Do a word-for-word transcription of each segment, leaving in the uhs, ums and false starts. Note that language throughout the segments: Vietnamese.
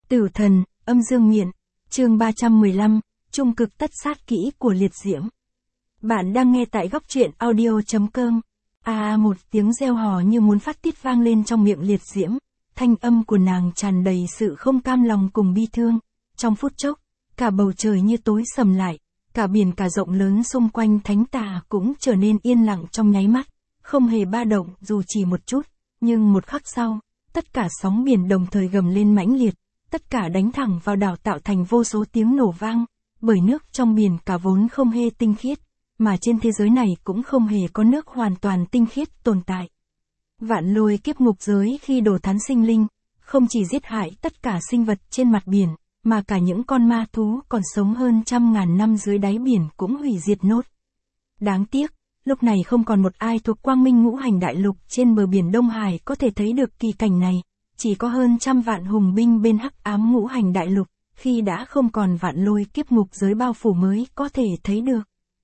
Tử thần, âm dương miện, chương ba trăm mười lăm, trung cực tất sát kỹ của liệt diễm. Bạn đang nghe tại góc truyện audio.com. À một tiếng reo hò như muốn phát tiết vang lên trong miệng liệt diễm, thanh âm của nàng tràn đầy sự không cam lòng cùng bi thương. Trong phút chốc, cả bầu trời như tối sầm lại, cả biển cả rộng lớn xung quanh thánh tà cũng trở nên yên lặng trong nháy mắt, không hề ba động dù chỉ một chút, nhưng một khắc sau, tất cả sóng biển đồng thời gầm lên mãnh liệt, tất cả đánh thẳng vào đảo tạo thành vô số tiếng nổ vang, bởi nước trong biển cả vốn không hề tinh khiết, mà trên thế giới này cũng không hề có nước hoàn toàn tinh khiết tồn tại. Vạn lôi kiếp ngục giới khi đổ thán sinh linh, không chỉ giết hại tất cả sinh vật trên mặt biển, mà cả những con ma thú còn sống hơn trăm ngàn năm dưới đáy biển cũng hủy diệt nốt. Đáng tiếc, lúc này không còn một ai thuộc quang minh ngũ hành đại lục trên bờ biển Đông Hải có thể thấy được kỳ cảnh này, chỉ có hơn trăm vạn hùng binh bên hắc ám ngũ hành đại lục, khi đã không còn vạn lôi kiếp ngục giới bao phủ mới có thể thấy được.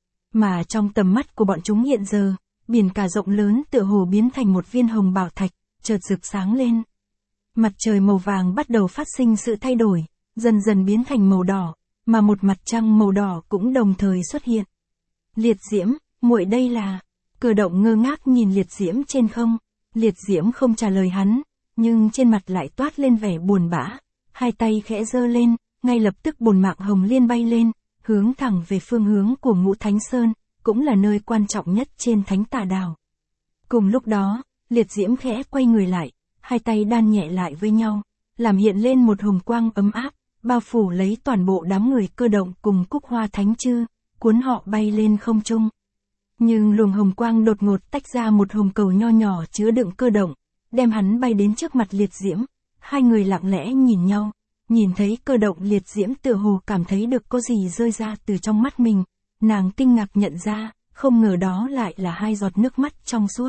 Mà trong tầm mắt của bọn chúng hiện giờ, biển cả rộng lớn tựa hồ biến thành một viên hồng bảo thạch, chợt rực sáng lên. Mặt trời màu vàng bắt đầu phát sinh sự thay đổi, dần dần biến thành màu đỏ, mà một mặt trăng màu đỏ cũng đồng thời xuất hiện. Liệt diễm, muội đây là... Cờ Động ngơ ngác nhìn liệt diễm trên không, liệt diễm không trả lời hắn, nhưng trên mặt lại toát lên vẻ buồn bã, hai tay khẽ giơ lên, ngay lập tức bồn mạng hồng liên bay lên, hướng thẳng về phương hướng của Ngũ Thánh Sơn, cũng là nơi quan trọng nhất trên Thánh Tà Đảo. Cùng lúc đó, liệt diễm khẽ quay người lại, hai tay đan nhẹ lại với nhau, làm hiện lên một hồng quang ấm áp, bao phủ lấy toàn bộ đám người Cơ Động cùng Cúc Hoa Thánh Chư, cuốn họ bay lên không trung. Nhưng luồng hồng quang đột ngột tách ra một hồng cầu nho nhỏ chứa đựng Cơ Động, đem hắn bay đến trước mặt liệt diễm. Hai người lặng lẽ nhìn nhau, nhìn thấy Cơ Động liệt diễm tựa hồ cảm thấy được có gì rơi ra từ trong mắt mình, nàng kinh ngạc nhận ra, không ngờ đó lại là hai giọt nước mắt trong suốt.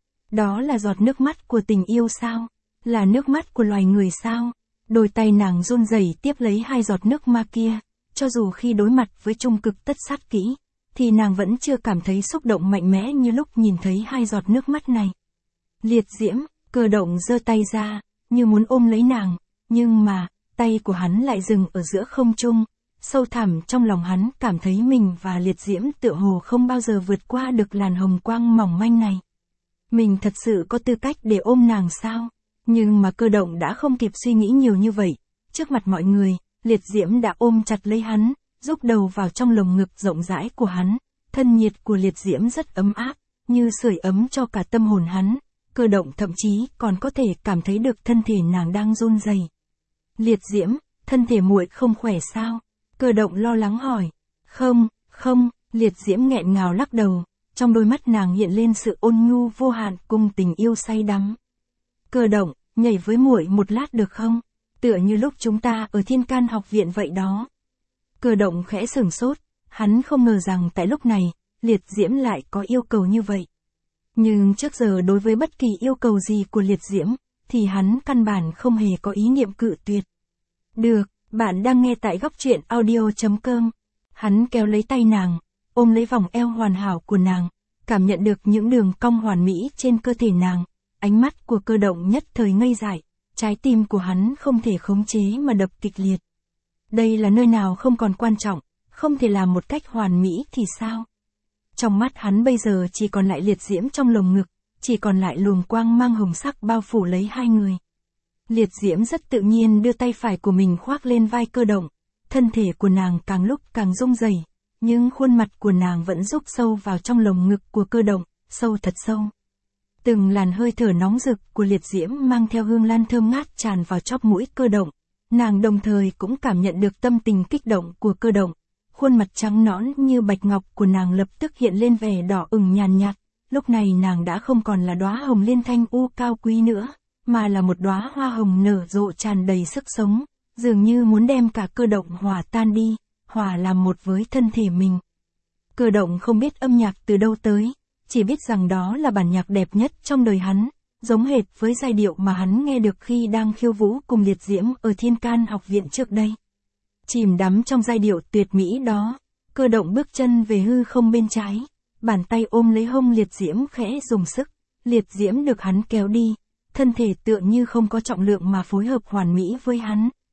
Đó là giọt nước mắt của tình yêu sao? Là nước mắt của loài người sao? Đôi tay nàng run rẩy tiếp lấy hai giọt nước ma kia, cho dù khi đối mặt với trung cực tất sát kỹ, thì nàng vẫn chưa cảm thấy xúc động mạnh mẽ như lúc nhìn thấy hai giọt nước mắt này. Liệt diễm, Cơ Động giơ tay ra, như muốn ôm lấy nàng, nhưng mà, tay của hắn lại dừng ở giữa không trung, sâu thẳm trong lòng hắn cảm thấy mình và liệt diễm tựa hồ không bao giờ vượt qua được làn hồng quang mỏng manh này. Mình thật sự có tư cách để ôm nàng sao? Nhưng mà Cơ Động đã không kịp suy nghĩ nhiều như vậy, trước mặt mọi người, liệt diễm đã ôm chặt lấy hắn, rúc đầu vào trong lồng ngực rộng rãi của hắn, thân nhiệt của liệt diễm rất ấm áp, như sưởi ấm cho cả tâm hồn hắn. Cơ Động thậm chí còn có thể cảm thấy được thân thể nàng đang run rẩy. Liệt diễm, thân thể muội không khỏe sao? Cơ Động lo lắng hỏi. Không, không, liệt diễm nghẹn ngào lắc đầu, trong đôi mắt nàng hiện lên sự ôn nhu vô hạn cùng tình yêu say đắm. Cơ Động, nhảy với muội một lát được không? Tựa như lúc chúng ta ở Thiên Can học viện vậy đó. Cơ Động khẽ sửng sốt, hắn không ngờ rằng tại lúc này, liệt diễm lại có yêu cầu như vậy. Nhưng trước giờ đối với bất kỳ yêu cầu gì của liệt diễm, thì hắn căn bản không hề có ý niệm cự tuyệt. Được, bạn đang nghe tại góc truyện audio.com. Hắn kéo lấy tay nàng, ôm lấy vòng eo hoàn hảo của nàng, cảm nhận được những đường cong hoàn mỹ trên cơ thể nàng. Ánh mắt của Cơ Động nhất thời ngây dại, trái tim của hắn không thể khống chế mà đập kịch liệt. Đây là nơi nào không còn quan trọng, không thể làm một cách hoàn mỹ thì sao? Trong mắt hắn bây giờ chỉ còn lại liệt diễm trong lồng ngực, chỉ còn lại luồng quang mang hồng sắc bao phủ lấy hai người. Liệt diễm rất tự nhiên đưa tay phải của mình khoác lên vai Cơ Động, thân thể của nàng càng lúc càng rung rẩy, nhưng khuôn mặt của nàng vẫn rúc sâu vào trong lồng ngực của Cơ Động, sâu thật sâu. Từng làn hơi thở nóng rực của liệt diễm mang theo hương lan thơm ngát tràn vào chóp mũi Cơ Động, nàng đồng thời cũng cảm nhận được tâm tình kích động của Cơ Động. Khuôn mặt trắng nõn như bạch ngọc của nàng lập tức hiện lên vẻ đỏ ửng nhàn nhạt, lúc này nàng đã không còn là đóa hồng liên thanh u cao quý nữa, mà là một đóa hoa hồng nở rộ tràn đầy sức sống, dường như muốn đem cả Cơ Động hòa tan đi, hòa làm một với thân thể mình. Cơ Động không biết âm nhạc từ đâu tới, chỉ biết rằng đó là bản nhạc đẹp nhất trong đời hắn, giống hệt với giai điệu mà hắn nghe được khi đang khiêu vũ cùng liệt diễm ở Thiên Can học viện trước đây. Chìm đắm trong giai điệu tuyệt mỹ đó, Cơ Động bước chân về hư không bên trái, bàn tay ôm lấy hông liệt diễm khẽ dùng sức, liệt diễm được hắn kéo đi, thân thể tựa như không có trọng lượng mà phối hợp hoàn mỹ với hắn.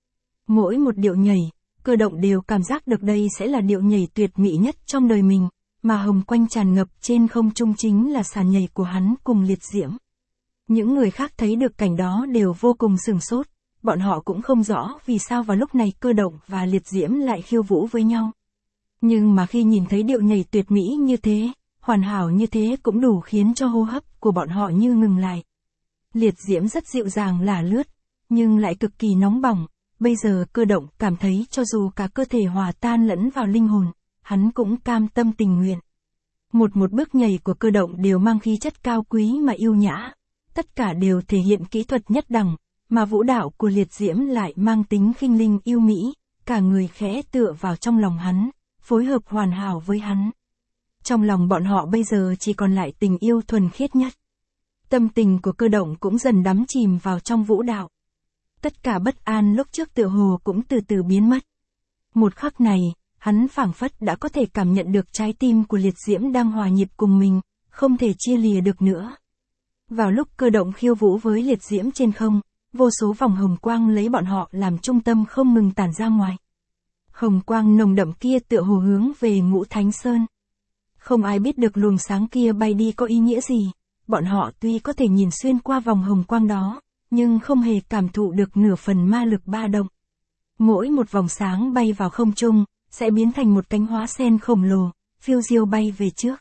Mỗi một điệu nhảy, Cơ Động đều cảm giác được đây sẽ là điệu nhảy tuyệt mỹ nhất trong đời mình, mà hồng quanh tràn ngập trên không trung chính là sàn nhảy của hắn cùng Liệt Diễm. Những người khác thấy được cảnh đó đều vô cùng sửng sốt, bọn họ cũng không rõ vì sao vào lúc này Cơ Động và Liệt Diễm lại khiêu vũ với nhau. Nhưng mà khi nhìn thấy điệu nhảy tuyệt mỹ như thế, hoàn hảo như thế cũng đủ khiến cho hô hấp của bọn họ như ngừng lại. Liệt Diễm rất dịu dàng lả lướt, nhưng lại cực kỳ nóng bỏng, bây giờ Cơ Động cảm thấy cho dù cả cơ thể hòa tan lẫn vào linh hồn, hắn cũng cam tâm tình nguyện. Một một bước nhảy của Cơ Động đều mang khí chất cao quý mà yêu nhã, tất cả đều thể hiện kỹ thuật nhất đẳng, mà vũ đạo của Liệt Diễm lại mang tính khinh linh yêu mỹ, cả người khẽ tựa vào trong lòng hắn, phối hợp hoàn hảo với hắn. Trong lòng bọn họ bây giờ chỉ còn lại tình yêu thuần khiết nhất. Tâm tình của Cơ Động cũng dần đắm chìm vào trong vũ đạo. Tất cả bất an lúc trước tựa hồ cũng từ từ biến mất. Một khắc này, hắn phảng phất đã có thể cảm nhận được trái tim của Liệt Diễm đang hòa nhịp cùng mình, không thể chia lìa được nữa. Vào lúc Cơ Động khiêu vũ với Liệt Diễm trên không, vô số vòng hồng quang lấy bọn họ làm trung tâm không ngừng tản ra ngoài. Hồng quang nồng đậm kia tựa hồ hướng về Ngũ Thánh Sơn. Không ai biết được luồng sáng kia bay đi có ý nghĩa gì, bọn họ tuy có thể nhìn xuyên qua vòng hồng quang đó, nhưng không hề cảm thụ được nửa phần ma lực ba động. Mỗi một vòng sáng bay vào không trung, sẽ biến thành một cánh hóa sen khổng lồ, phiêu diêu bay về trước.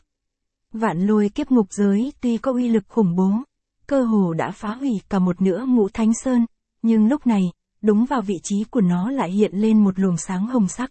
Vạn Lôi Kiếp Ngục Giới tuy có uy lực khủng bố, cơ hồ đã phá hủy cả một nửa Ngũ Thánh Sơn, nhưng lúc này, đúng vào vị trí của nó lại hiện lên một luồng sáng hồng sắc.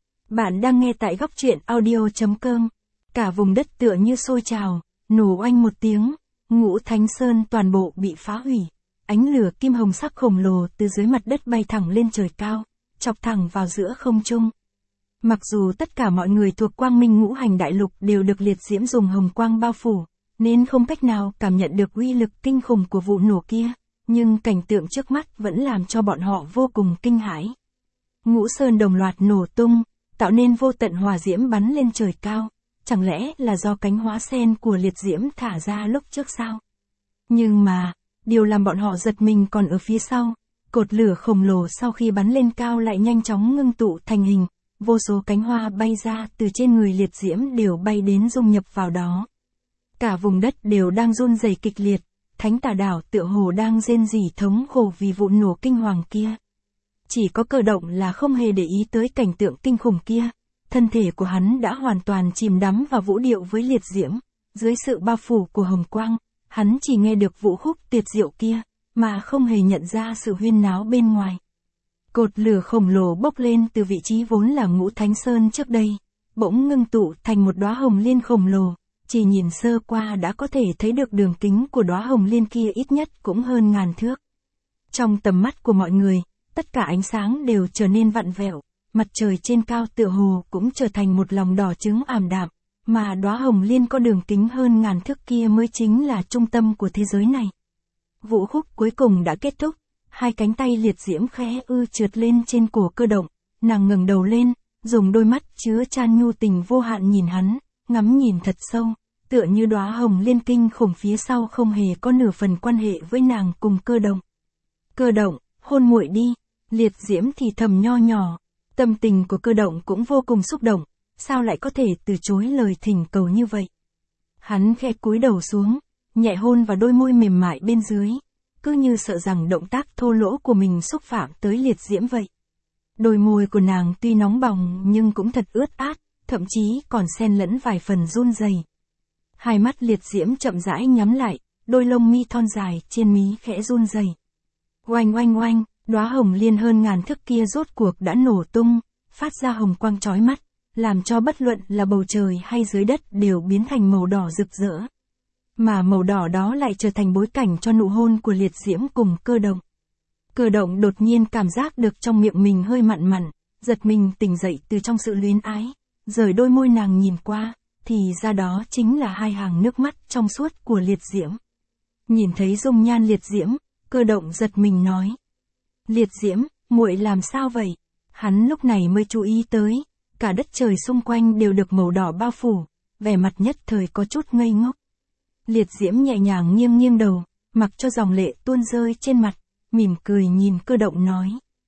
Bạn đang nghe tại góc truyện audio chấm com. Cả vùng đất tựa như sôi trào, nổ oanh một tiếng, Ngũ Thánh Sơn toàn bộ bị phá hủy. Ánh lửa kim hồng sắc khổng lồ từ dưới mặt đất bay thẳng lên trời cao, chọc thẳng vào giữa không trung. Mặc dù tất cả mọi người thuộc Quang Minh Ngũ Hành Đại Lục đều được Liệt Diễm dùng hồng quang bao phủ, nên không cách nào cảm nhận được uy lực kinh khủng của vụ nổ kia, nhưng cảnh tượng trước mắt vẫn làm cho bọn họ vô cùng kinh hãi. Ngũ Sơn đồng loạt nổ tung, tạo nên vô tận hỏa diễm bắn lên trời cao, chẳng lẽ là do cánh hóa sen của Liệt Diễm thả ra lúc trước sao? Nhưng mà, điều làm bọn họ giật mình còn ở phía sau, cột lửa khổng lồ sau khi bắn lên cao lại nhanh chóng ngưng tụ thành hình, vô số cánh hoa bay ra từ trên người Liệt Diễm đều bay đến dung nhập vào đó. Cả vùng đất đều đang run rẩy kịch liệt, Thánh Tà Đảo tựa hồ đang rên rỉ thống khổ vì vụ nổ kinh hoàng kia. Chỉ có Cơ Động là không hề để ý tới cảnh tượng kinh khủng kia, thân thể của hắn đã hoàn toàn chìm đắm vào vũ điệu với Liệt Diễm, dưới sự bao phủ của hồng quang, hắn chỉ nghe được vũ khúc tuyệt diệu kia, mà không hề nhận ra sự huyên náo bên ngoài. Cột lửa khổng lồ bốc lên từ vị trí vốn là Ngũ Thánh Sơn trước đây, bỗng ngưng tụ thành một đóa hồng liên khổng lồ, chỉ nhìn sơ qua đã có thể thấy được đường kính của đóa hồng liên kia ít nhất cũng hơn ngàn thước. Trong tầm mắt của mọi người, tất cả ánh sáng đều trở nên vặn vẹo, mặt trời trên cao tựa hồ cũng trở thành một lòng đỏ trứng ảm đạm, mà đóa hồng liên có đường kính hơn ngàn thước kia mới chính là trung tâm của thế giới này. Vũ khúc cuối cùng đã kết thúc, hai cánh tay Liệt Diễm khẽ ư trượt lên trên cổ Cơ Động, nàng ngẩng đầu lên, dùng đôi mắt chứa chan nhu tình vô hạn nhìn hắn, ngắm nhìn thật sâu, tựa như đóa hồng liên kinh khủng phía sau không hề có nửa phần quan hệ với nàng cùng Cơ Động. Cơ Động, hôn muội đi, Liệt Diễm thì thầm nho nhỏ, tâm tình của Cơ Động cũng vô cùng xúc động, sao lại có thể từ chối lời thỉnh cầu như vậy. Hắn khẽ cúi đầu xuống, nhẹ hôn vào đôi môi mềm mại bên dưới, cứ như sợ rằng động tác thô lỗ của mình xúc phạm tới Liệt Diễm vậy. Đôi môi của nàng tuy nóng bỏng nhưng cũng thật ướt át, thậm chí còn xen lẫn vài phần run rẩy. Hai mắt Liệt Diễm chậm rãi nhắm lại, đôi lông mi thon dài trên mí khẽ run rẩy. Oanh oanh oanh, đóa hồng liên hơn ngàn thước kia rốt cuộc đã nổ tung, phát ra hồng quang chói mắt, làm cho bất luận là bầu trời hay dưới đất đều biến thành màu đỏ rực rỡ. Mà màu đỏ đó lại trở thành bối cảnh cho nụ hôn của Liệt Diễm cùng Cơ Động. Cơ Động đột nhiên cảm giác được trong miệng mình hơi mặn mặn, giật mình tỉnh dậy từ trong sự luyến ái, rời đôi môi nàng nhìn qua, thì ra đó chính là hai hàng nước mắt trong suốt của Liệt Diễm. Nhìn thấy dung nhan Liệt Diễm, Cơ Động giật mình nói: "Liệt Diễm, muội làm sao vậy?" Hắn lúc này mới chú ý tới, cả đất trời xung quanh đều được màu đỏ bao phủ, vẻ mặt nhất thời có chút ngây ngốc. Liệt Diễm nhẹ nhàng nghiêng nghiêng đầu, mặc cho dòng lệ tuôn rơi trên mặt, mỉm cười nhìn Cơ Động nói: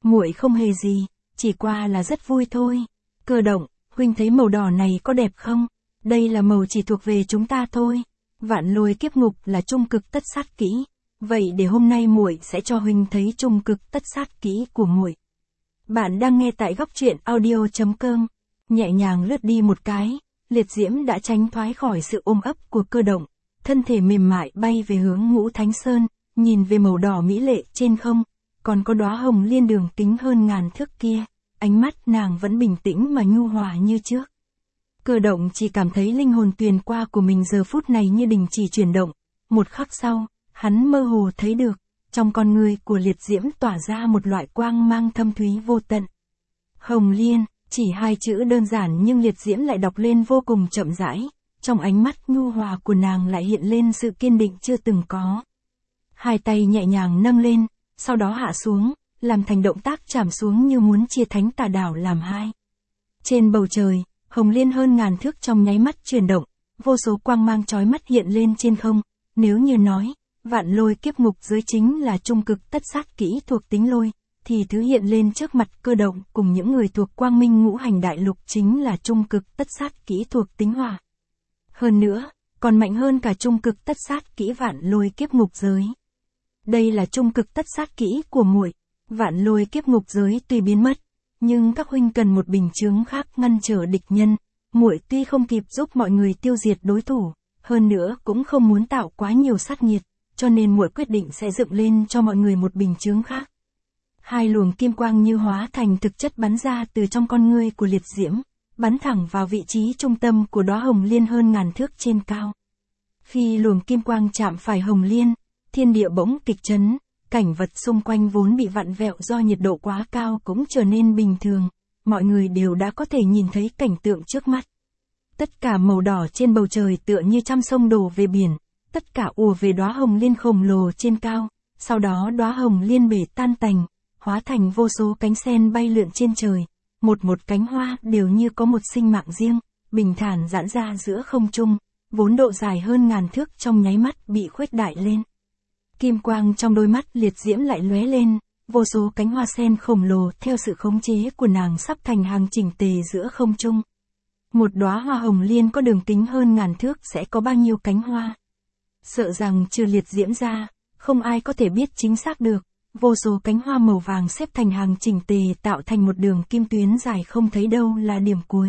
Muội không hề gì, chỉ qua là rất vui thôi. Cơ động, huynh thấy màu đỏ này có đẹp không? Đây là màu chỉ thuộc về chúng ta thôi. Vạn lôi kiếp ngục là trung cực tất sát kỹ. Vậy để hôm nay muội sẽ cho huynh thấy trung cực tất sát kỹ của muội. Bạn đang nghe tại góc truyện audio chấm com. Nhẹ nhàng lướt đi một cái, liệt diễm đã tránh thoái khỏi sự ôm ấp của cơ động. Thân thể mềm mại bay về hướng Ngũ Thánh Sơn, nhìn về màu đỏ mỹ lệ trên không, còn có đóa hồng liên đường kính hơn ngàn thước kia, ánh mắt nàng vẫn bình tĩnh mà nhu hòa như trước. Cơ động chỉ cảm thấy linh hồn tuyền qua của mình giờ phút này như đình chỉ chuyển động, một khắc sau, hắn mơ hồ thấy được, trong con người của liệt diễm tỏa ra một loại quang mang thâm thúy vô tận. Hồng liên, chỉ hai chữ đơn giản nhưng liệt diễm lại đọc lên vô cùng chậm rãi, trong ánh mắt nhu hòa của nàng lại hiện lên sự kiên định chưa từng có. Hai tay nhẹ nhàng nâng lên, sau đó hạ xuống, làm thành động tác chạm xuống như muốn chia thánh tà đảo làm hai. Trên bầu trời, hồng liên hơn ngàn thước trong nháy mắt chuyển động, vô số quang mang chói mắt hiện lên trên không, nếu như nói, vạn lôi kiếp ngục dưới chính là trung cực tất sát kỹ thuộc tính lôi, thì thứ hiện lên trước mặt cơ động cùng những người thuộc quang minh ngũ hành đại lục chính là trung cực tất sát kỹ thuộc tính hỏa. Hơn nữa, còn mạnh hơn cả trung cực tất sát kỹ vạn lôi kiếp ngục giới. Đây là trung cực tất sát kỹ của muội. Vạn lôi kiếp ngục giới tuy biến mất, nhưng các huynh cần một bình chướng khác ngăn trở địch nhân. Muội tuy không kịp giúp mọi người tiêu diệt đối thủ, hơn nữa cũng không muốn tạo quá nhiều sát nghiệt, cho nên muội quyết định sẽ dựng lên cho mọi người một bình chướng khác. Hai luồng kim quang như hóa thành thực chất bắn ra từ trong con ngươi của liệt diễm, bắn thẳng vào vị trí trung tâm của đóa hồng liên hơn ngàn thước trên cao. Khi luồng kim quang chạm phải hồng liên, thiên địa bỗng kịch chấn, cảnh vật xung quanh vốn bị vặn vẹo do nhiệt độ quá cao cũng trở nên bình thường, mọi người đều đã có thể nhìn thấy cảnh tượng trước mắt. Tất cả màu đỏ trên bầu trời tựa như trăm sông đổ về biển, tất cả ùa về đóa hồng liên khổng lồ trên cao, sau đó đóa hồng liên bể tan tành, hóa thành vô số cánh sen bay lượn trên trời, một một cánh hoa đều như có một sinh mạng riêng, bình thản giãn ra giữa không trung, vốn độ dài hơn ngàn thước trong nháy mắt bị khuếch đại lên. Kim quang trong đôi mắt liệt diễm lại lóe lên, vô số cánh hoa sen khổng lồ theo sự khống chế của nàng sắp thành hàng chỉnh tề giữa không trung. Một đóa hoa hồng liên có đường kính hơn ngàn thước sẽ có bao nhiêu cánh hoa? Sợ rằng trừ liệt diễm ra, không ai có thể biết chính xác được. Vô số cánh hoa màu vàng xếp thành hàng chỉnh tề tạo thành một đường kim tuyến dài không thấy đâu là điểm cuối.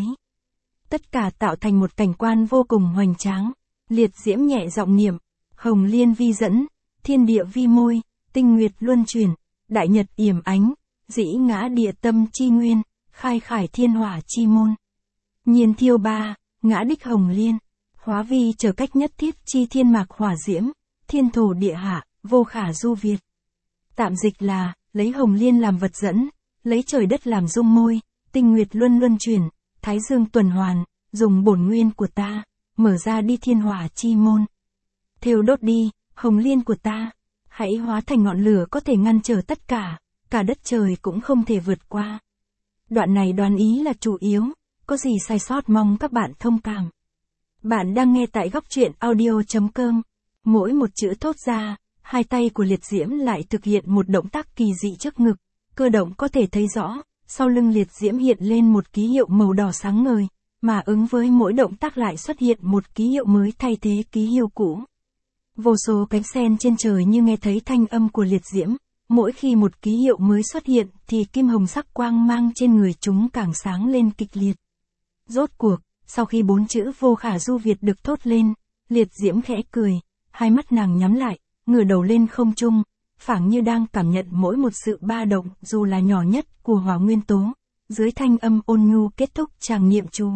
Tất cả tạo thành một cảnh quan vô cùng hoành tráng. Liệt diễm nhẹ giọng niệm, hồng liên vi dẫn, thiên địa vi môi, tinh nguyệt luân chuyển, đại nhật yểm ánh, dĩ ngã địa tâm chi nguyên, khai khải thiên hỏa chi môn. Nhiên thiêu ba, ngã đích hồng liên, hóa vi trở cách nhất thiết chi thiên mạc hỏa diễm, thiên thổ địa hạ, vô khả du việt. Tạm dịch là, lấy hồng liên làm vật dẫn, lấy trời đất làm dung môi, tinh nguyệt luân luân chuyển, thái dương tuần hoàn, dùng bổn nguyên của ta, mở ra đi thiên hỏa chi môn. Thiêu đốt đi, hồng liên của ta, hãy hóa thành ngọn lửa có thể ngăn trở tất cả, cả đất trời cũng không thể vượt qua. Đoạn này đoán ý là chủ yếu, có gì sai sót mong các bạn thông cảm. Bạn đang nghe tại góc truyện audio chấm com, mỗi một chữ thốt ra, hai tay của liệt diễm lại thực hiện một động tác kỳ dị trước ngực, cơ động có thể thấy rõ, sau lưng liệt diễm hiện lên một ký hiệu màu đỏ sáng ngời, mà ứng với mỗi động tác lại xuất hiện một ký hiệu mới thay thế ký hiệu cũ. Vô số cánh sen trên trời như nghe thấy thanh âm của liệt diễm, mỗi khi một ký hiệu mới xuất hiện thì kim hồng sắc quang mang trên người chúng càng sáng lên kịch liệt. Rốt cuộc, sau khi bốn chữ vô khả du việt được thốt lên, liệt diễm khẽ cười, hai mắt nàng nhắm lại, ngửa đầu lên không trung, phảng như đang cảm nhận mỗi một sự ba động dù là nhỏ nhất của hỏa nguyên tố, dưới thanh âm ôn nhu kết thúc tràng niệm chú.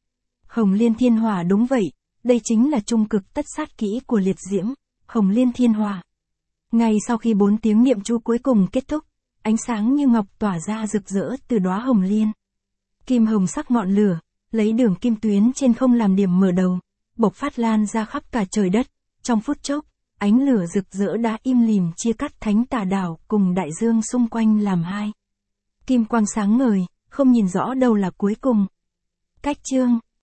Hồng liên thiên hỏa đúng vậy, đây chính là trung cực tất sát kỹ của liệt diễm, hồng liên thiên hỏa. Ngay sau khi bốn tiếng niệm chú cuối cùng kết thúc, ánh sáng như ngọc tỏa ra rực rỡ từ đóa hồng liên. Kim hồng sắc ngọn lửa, lấy đường kim tuyến trên không làm điểm mở đầu, bộc phát lan ra khắp cả trời đất, trong phút chốc, ánh lửa rực rỡ đã im lìm chia cắt thánh tà đảo cùng đại dương xung quanh làm hai. Kim quang sáng ngời, không nhìn rõ đâu là cuối cùng. Cách chương